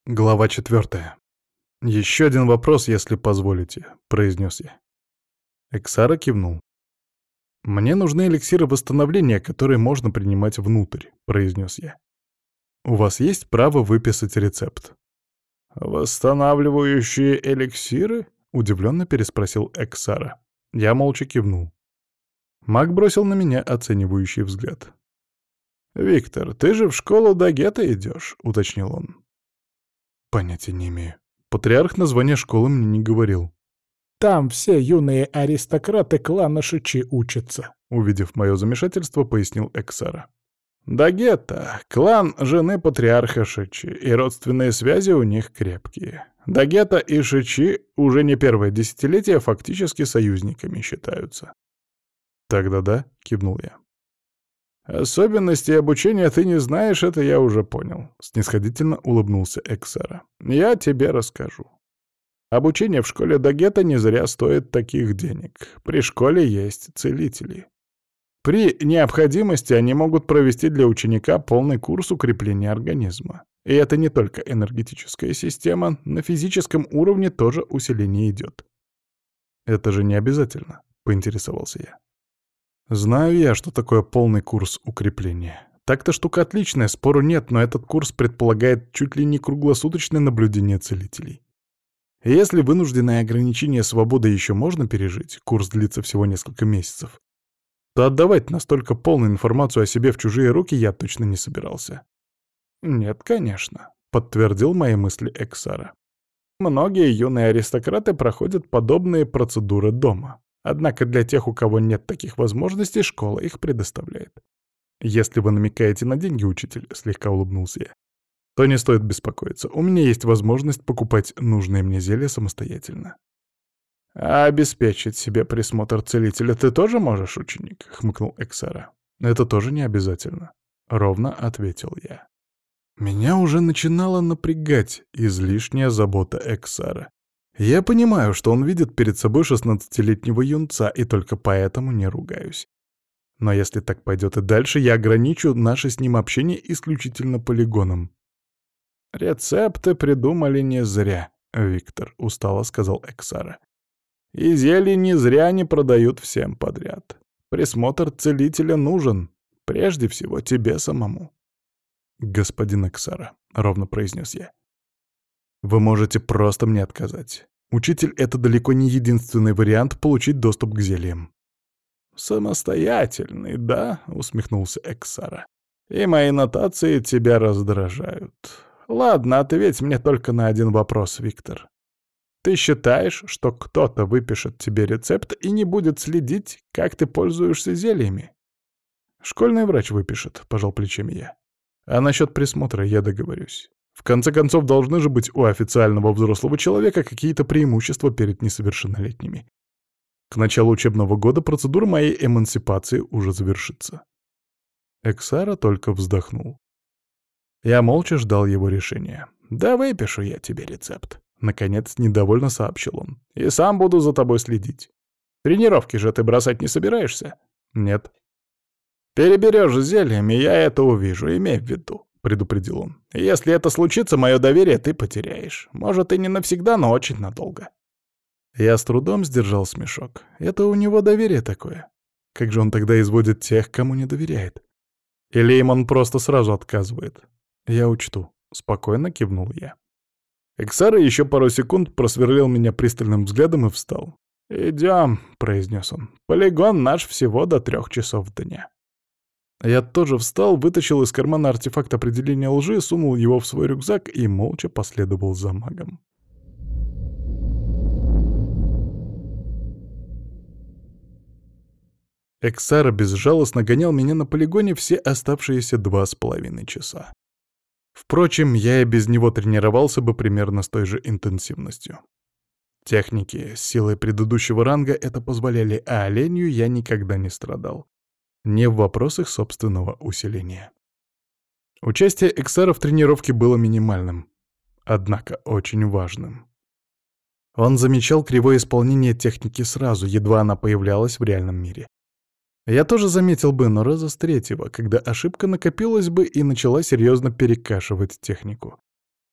Глава 4. «Еще один вопрос, если позволите», — произнес я. Эксара кивнул. «Мне нужны эликсиры восстановления, которые можно принимать внутрь», — произнес я. «У вас есть право выписать рецепт?» «Восстанавливающие эликсиры?» — удивленно переспросил Эксара. Я молча кивнул. Маг бросил на меня оценивающий взгляд. «Виктор, ты же в школу Дагета идешь», — уточнил он. «Понятия не имею. Патриарх название школы мне не говорил». «Там все юные аристократы клана Шичи учатся», — увидев мое замешательство, пояснил Эксара. «Дагета — клан жены патриарха Шичи, и родственные связи у них крепкие. Дагета и Шичи уже не первое десятилетие фактически союзниками считаются». «Тогда да», — кивнул я. «Особенности обучения ты не знаешь, это я уже понял», — снисходительно улыбнулся Эксара. «Я тебе расскажу. Обучение в школе Дагета не зря стоит таких денег. При школе есть целители. При необходимости они могут провести для ученика полный курс укрепления организма. И это не только энергетическая система, на физическом уровне тоже усиление идет». «Это же не обязательно», — поинтересовался я. «Знаю я, что такое полный курс укрепления. Так-то штука отличная, спору нет, но этот курс предполагает чуть ли не круглосуточное наблюдение целителей. И если вынужденное ограничение свободы еще можно пережить, курс длится всего несколько месяцев, то отдавать настолько полную информацию о себе в чужие руки я точно не собирался». «Нет, конечно», — подтвердил мои мысли Эксара. «Многие юные аристократы проходят подобные процедуры дома. Однако для тех, у кого нет таких возможностей, школа их предоставляет». «Если вы намекаете на деньги, учитель», — слегка улыбнулся я, — «то не стоит беспокоиться. У меня есть возможность покупать нужные мне зелья самостоятельно». «А обеспечить себе присмотр целителя ты тоже можешь, ученик?» — хмыкнул Эксара. «Это тоже не обязательно», — ровно ответил я. Меня уже начинала напрягать излишняя забота Эксара. Я понимаю, что он видит перед собой 16-летнего юнца, и только поэтому не ругаюсь. Но если так пойдет и дальше, я ограничу наше с ним общение исключительно полигоном. «Рецепты придумали не зря», — Виктор устало сказал Эксара. «И зелья не зря не продают всем подряд. Присмотр целителя нужен, прежде всего тебе самому». «Господин Эксара», — ровно произнес я, — «вы можете просто мне отказать. Учитель — это далеко не единственный вариант получить доступ к зельям». «Самостоятельный, да?» — усмехнулся Эксара. «И мои нотации тебя раздражают. Ладно, ответь мне только на один вопрос, Виктор. Ты считаешь, что кто-то выпишет тебе рецепт и не будет следить, как ты пользуешься зельями?» «Школьный врач выпишет», — пожал плечами я. «А насчет присмотра я договорюсь. В конце концов, должны же быть у официального взрослого человека какие-то преимущества перед несовершеннолетними. К началу учебного года процедура моей эмансипации уже завершится». Эксара только вздохнул. Я молча ждал его решения. «Да выпишу я тебе рецепт», — наконец недовольно сообщил он. «И сам буду за тобой следить. Тренировки же ты бросать не собираешься?» «Нет». «Переберешь зельями, я это увижу, имей в виду», — предупредил он. «Если это случится, мое доверие ты потеряешь. Может, и не навсегда, но очень надолго». Я с трудом сдержал смешок. Это у него доверие такое. Как же он тогда изводит тех, кому не доверяет? Или им он просто сразу отказывает? Я учту. Спокойно кивнул я. Эксара еще пару секунд просверлил меня пристальным взглядом и встал. «Идем», — произнес он. «Полигон наш всего до 3 часов дня». Я тоже встал, вытащил из кармана артефакт определения лжи, сунул его в свой рюкзак и молча последовал за магом. Эксара безжалостно гонял меня на полигоне все оставшиеся 2,5 часа. Впрочем, я и без него тренировался бы примерно с той же интенсивностью. Техники с силой предыдущего ранга это позволяли, а оленью я никогда не страдал. Не в вопросах собственного усиления. Участие Эксара в тренировке было минимальным, однако очень важным. Он замечал кривое исполнение техники сразу, едва она появлялась в реальном мире. Я тоже заметил бы, но раза с третьего, когда ошибка накопилась бы и начала серьезно перекашивать технику.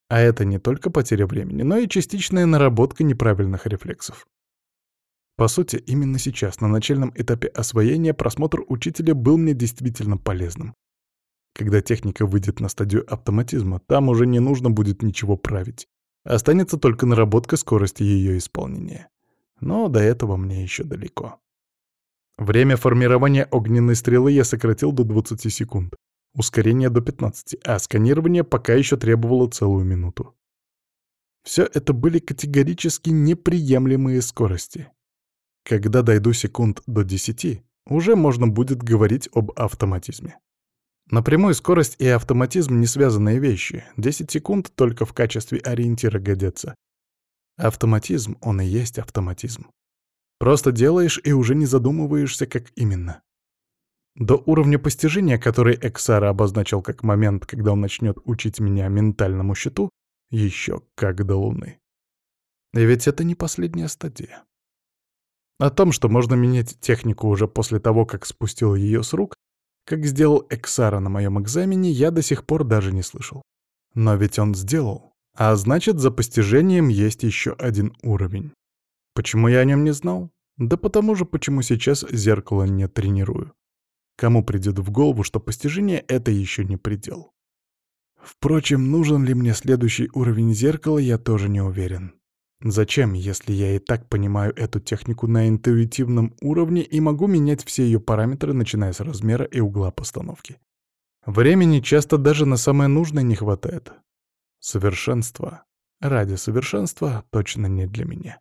А это не только потеря времени, но и частичная наработка неправильных рефлексов. По сути, именно сейчас, на начальном этапе освоения, просмотр учителя был мне действительно полезным. Когда техника выйдет на стадию автоматизма, там уже не нужно будет ничего править. Останется только наработка скорости ее исполнения. Но до этого мне еще далеко. Время формирования огненной стрелы я сократил до 20 секунд, ускорение до 15, а сканирование пока еще требовало целую минуту. Все это были категорически неприемлемые скорости. Когда дойду секунд до 10, уже можно будет говорить об автоматизме. Напрямую скорость и автоматизм — не связанные вещи. 10 секунд только в качестве ориентира годятся. Автоматизм, он и есть автоматизм. Просто делаешь и уже не задумываешься, как именно. До уровня постижения, который Эксара обозначил как момент, когда он начнет учить меня ментальному щиту, еще как до Луны. И ведь это не последняя стадия. О том, что можно менять технику уже после того, как спустил ее с рук, как сделал Эксара на моем экзамене, я до сих пор даже не слышал. Но ведь он сделал, а значит, за постижением есть еще один уровень. Почему я о нем не знал? Да потому же, почему сейчас зеркало не тренирую. Кому придет в голову, что постижение — это еще не предел? Впрочем, нужен ли мне следующий уровень зеркала, я тоже не уверен. Зачем, если я и так понимаю эту технику на интуитивном уровне и могу менять все ее параметры, начиная с размера и угла постановки? Времени часто даже на самое нужное не хватает. Совершенство ради совершенства точно не для меня.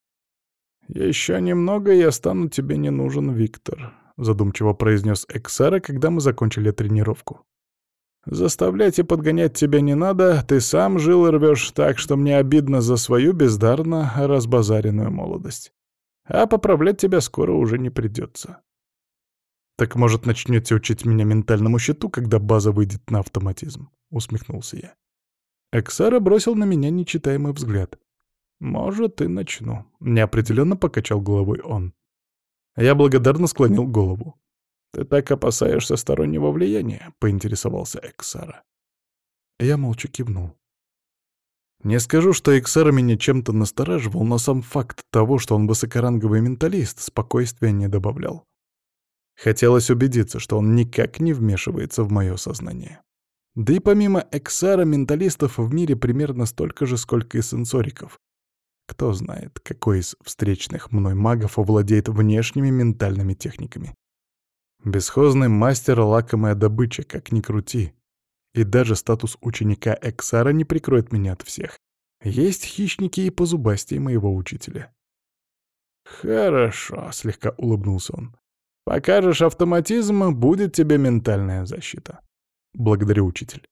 «Еще немного, и я стану тебе не нужен, Виктор», — задумчиво произнес Эксара, когда мы закончили тренировку. «Заставлять и подгонять тебя не надо, ты сам жил и рвешь так, что мне обидно за свою бездарно разбазаренную молодость. А поправлять тебя скоро уже не придется». «Так, может, начнете учить меня ментальному щиту, когда база выйдет на автоматизм?» — усмехнулся я. Эксара бросил на меня нечитаемый взгляд. «Может, и начну», — неопределенно покачал головой он. Я благодарно склонил голову. «Ты так опасаешься стороннего влияния?» — поинтересовался Эксара. Я молча кивнул. Не скажу, что Эксара меня чем-то настораживал, но сам факт того, что он высокоранговый менталист, спокойствия не добавлял. Хотелось убедиться, что он никак не вмешивается в мое сознание. Да и помимо Эксара, менталистов в мире примерно столько же, сколько и сенсориков. Кто знает, какой из встречных мной магов овладеет внешними ментальными техниками. Бесхозный мастер — лакомая добыча, как ни крути. И даже статус ученика Эксара не прикроет меня от всех. Есть хищники и позубастей моего учителя. «Хорошо», — слегка улыбнулся он. «Покажешь автоматизм, будет тебе ментальная защита». «Благодарю, учитель».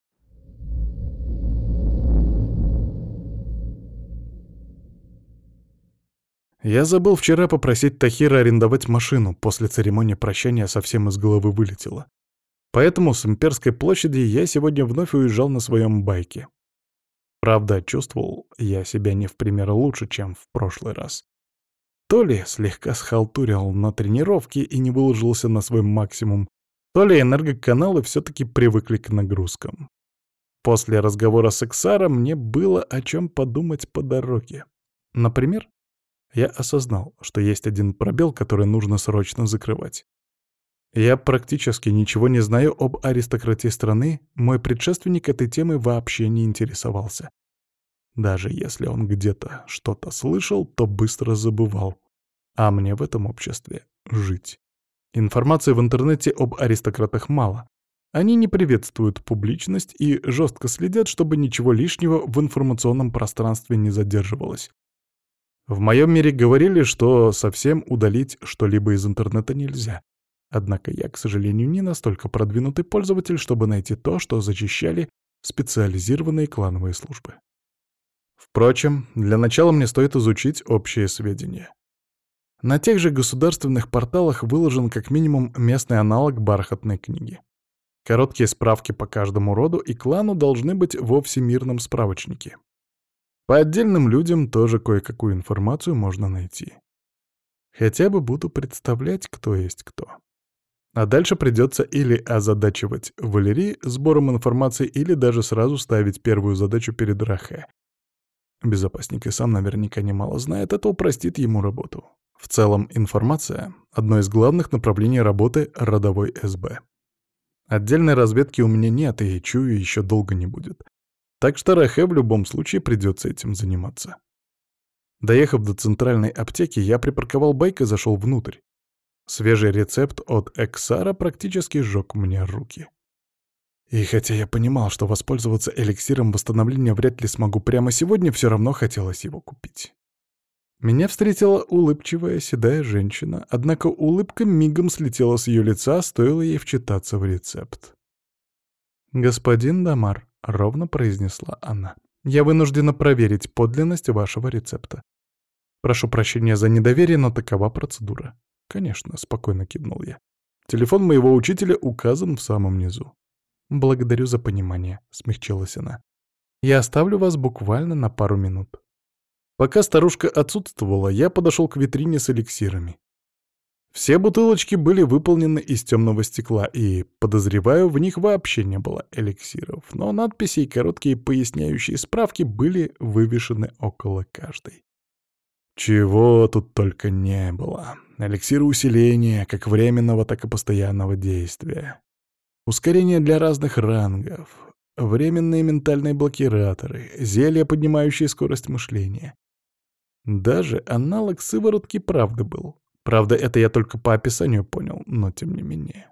Я забыл вчера попросить Тахира арендовать машину, после церемонии прощания совсем из головы вылетело. Поэтому с Имперской площади я сегодня вновь уезжал на своем байке. Правда, чувствовал я себя не в пример лучше, чем в прошлый раз. То ли слегка схалтурил на тренировке и не выложился на свой максимум, то ли энергоканалы все-таки привыкли к нагрузкам. После разговора с Эксаром мне было о чем подумать по дороге. Например, я осознал, что есть один пробел, который нужно срочно закрывать. Я практически ничего не знаю об аристократии страны, мой предшественник этой темой вообще не интересовался. Даже если он где-то что-то слышал, то быстро забывал. А мне в этом обществе жить. Информации в интернете об аристократах мало. Они не приветствуют публичность и жестко следят, чтобы ничего лишнего в информационном пространстве не задерживалось. В моем мире говорили, что совсем удалить что-либо из интернета нельзя. Однако я, к сожалению, не настолько продвинутый пользователь, чтобы найти то, что зачищали специализированные клановые службы. Впрочем, для начала мне стоит изучить общие сведения. На тех же государственных порталах выложен как минимум местный аналог бархатной книги. Короткие справки по каждому роду и клану должны быть во всемирном справочнике. По отдельным людям тоже кое-какую информацию можно найти. Хотя бы буду представлять, кто есть кто. А дальше придется или озадачивать Валерии сбором информации, или даже сразу ставить первую задачу перед Рахе. Безопасник и сам наверняка немало знает, это упростит ему работу. В целом, информация — одно из главных направлений работы родовой СБ. Отдельной разведки у меня нет, и, чую, еще долго не будет. Так что Рахе в любом случае придется этим заниматься. Доехав до центральной аптеки, я припарковал байк и зашел внутрь. Свежий рецепт от Эксара практически сжег мне руки. И хотя я понимал, что воспользоваться эликсиром восстановления вряд ли смогу прямо сегодня, все равно хотелось его купить. Меня встретила улыбчивая седая женщина, однако улыбка мигом слетела с ее лица, стоило ей вчитаться в рецепт. «Господин Дамар», — ровно произнесла она, — «я вынуждена проверить подлинность вашего рецепта. Прошу прощения за недоверие, но такова процедура». «Конечно», — спокойно кивнул я. «Телефон моего учителя указан в самом низу». «Благодарю за понимание», — смягчилась она. «Я оставлю вас буквально на пару минут». Пока старушка отсутствовала, я подошел к витрине с эликсирами. Все бутылочки были выполнены из темного стекла, и, подозреваю, в них вообще не было эликсиров, но надписи и короткие поясняющие справки были вывешены около каждой. Чего тут только не было. Эликсиры усиления, как временного, так и постоянного действия. Ускорение для разных рангов. Временные ментальные блокираторы. Зелья, поднимающие скорость мышления. Даже аналог сыворотки правды был. Правда, это я только по описанию понял, но тем не менее.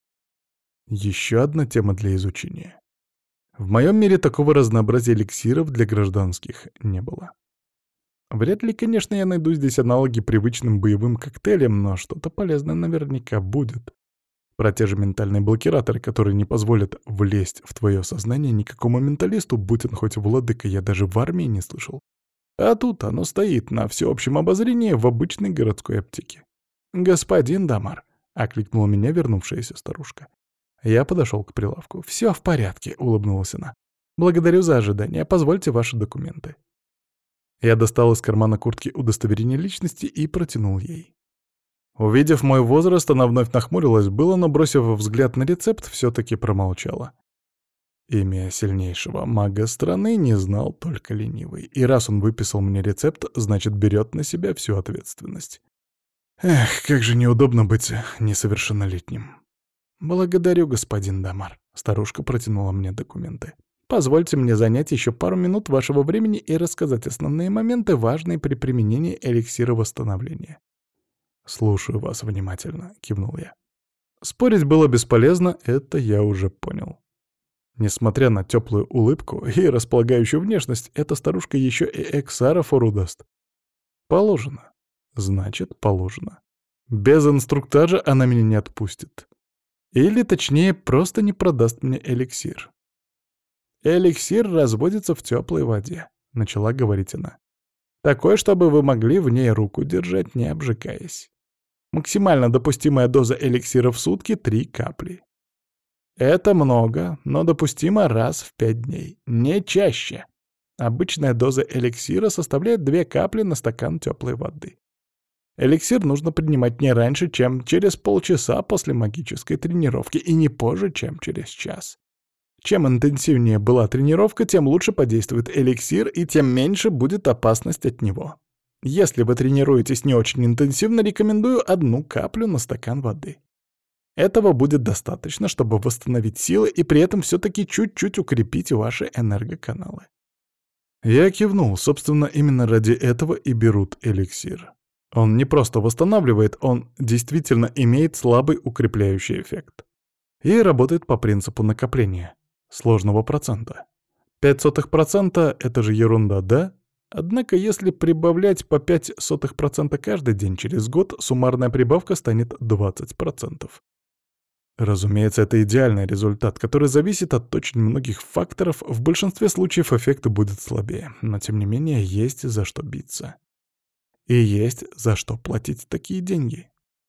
Еще одна тема для изучения. В моем мире такого разнообразия эликсиров для гражданских не было. Вряд ли, конечно, я найду здесь аналоги привычным боевым коктейлям, но что-то полезное наверняка будет. Про те же ментальные блокираторы, которые не позволят влезть в твое сознание никакому менталисту, будь он хоть владыка, я даже в армии не слышал. А тут оно стоит на всеобщем обозрении в обычной городской аптеке. «Господин Дамар», — окликнула меня вернувшаяся старушка. Я подошел к прилавку. «Все в порядке», — улыбнулась она. «Благодарю за ожидание. Позвольте ваши документы». Я достал из кармана куртки удостоверение личности и протянул ей. Увидев мой возраст, она вновь нахмурилась было, но, бросив взгляд на рецепт, все-таки промолчала. Имя сильнейшего мага страны не знал только ленивый, и раз он выписал мне рецепт, значит, берет на себя всю ответственность. Эх, как же неудобно быть несовершеннолетним. «Благодарю, господин Дамар», — старушка протянула мне документы. «Позвольте мне занять еще пару минут вашего времени и рассказать основные моменты, важные при применении эликсира восстановления». «Слушаю вас внимательно», — кивнул я. Спорить было бесполезно, это я уже понял. Несмотря на теплую улыбку и располагающую внешность, эта старушка еще и Эксара фору даст. Положено. Значит, положено. Без инструктажа она меня не отпустит. Или, точнее, просто не продаст мне эликсир. «Эликсир разводится в теплой воде», — начала говорить она. «Такой, чтобы вы могли в ней руку держать, не обжигаясь. Максимально допустимая доза эликсира в сутки — 3 капли. Это много, но допустимо раз в 5 дней, не чаще. Обычная доза эликсира составляет 2 капли на стакан теплой воды. Эликсир нужно принимать не раньше, чем через полчаса после магической тренировки и не позже, чем через час. Чем интенсивнее была тренировка, тем лучше подействует эликсир и тем меньше будет опасность от него. Если вы тренируетесь не очень интенсивно, рекомендую 1 каплю на стакан воды. Этого будет достаточно, чтобы восстановить силы и при этом все-таки чуть-чуть укрепить ваши энергоканалы. Я кивнул, собственно, именно ради этого и берут эликсир. Он не просто восстанавливает, он действительно имеет слабый укрепляющий эффект. И работает по принципу накопления. Сложного процента. 0,05% — это же ерунда, да? Однако, если прибавлять по 0,05% каждый день через год, суммарная прибавка станет 20%. Разумеется, это идеальный результат, который зависит от очень многих факторов, в большинстве случаев эффект будет слабее, но тем не менее есть за что биться. И есть за что платить такие деньги.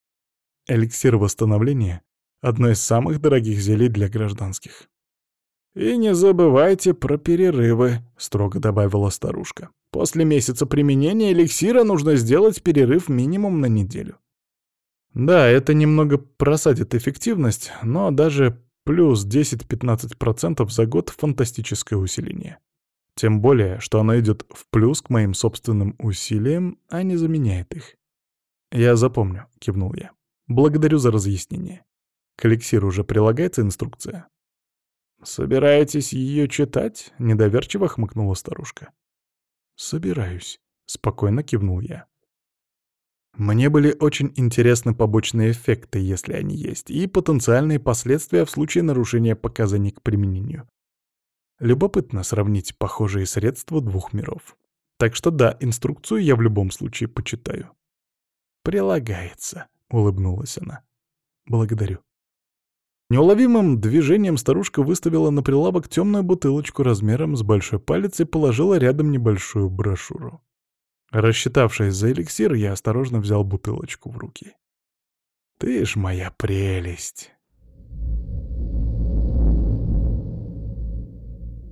Эликсир восстановления — одно из самых дорогих зелий для гражданских. «И не забывайте про перерывы», — строго добавила старушка. «После месяца применения эликсира нужно сделать перерыв минимум на неделю». Да, это немного просадит эффективность, но даже плюс 10-15% за год — фантастическое усиление. Тем более, что оно идет в плюс к моим собственным усилиям, а не заменяет их. «Я запомню», — кивнул я. «Благодарю за разъяснение. К эликсиру уже прилагается инструкция?» «Собираетесь ее читать?» — недоверчиво хмыкнула старушка. «Собираюсь», — спокойно кивнул я. Мне были очень интересны побочные эффекты, если они есть, и потенциальные последствия в случае нарушения показаний к применению. Любопытно сравнить похожие средства двух миров. Так что да, инструкцию я в любом случае почитаю. «Прилагается», — улыбнулась она. «Благодарю». Неуловимым движением старушка выставила на прилавок темную бутылочку размером с большой палец и положила рядом небольшую брошюру. Рассчитавшись за эликсир, я осторожно взял бутылочку в руки. «Ты ж моя прелесть!»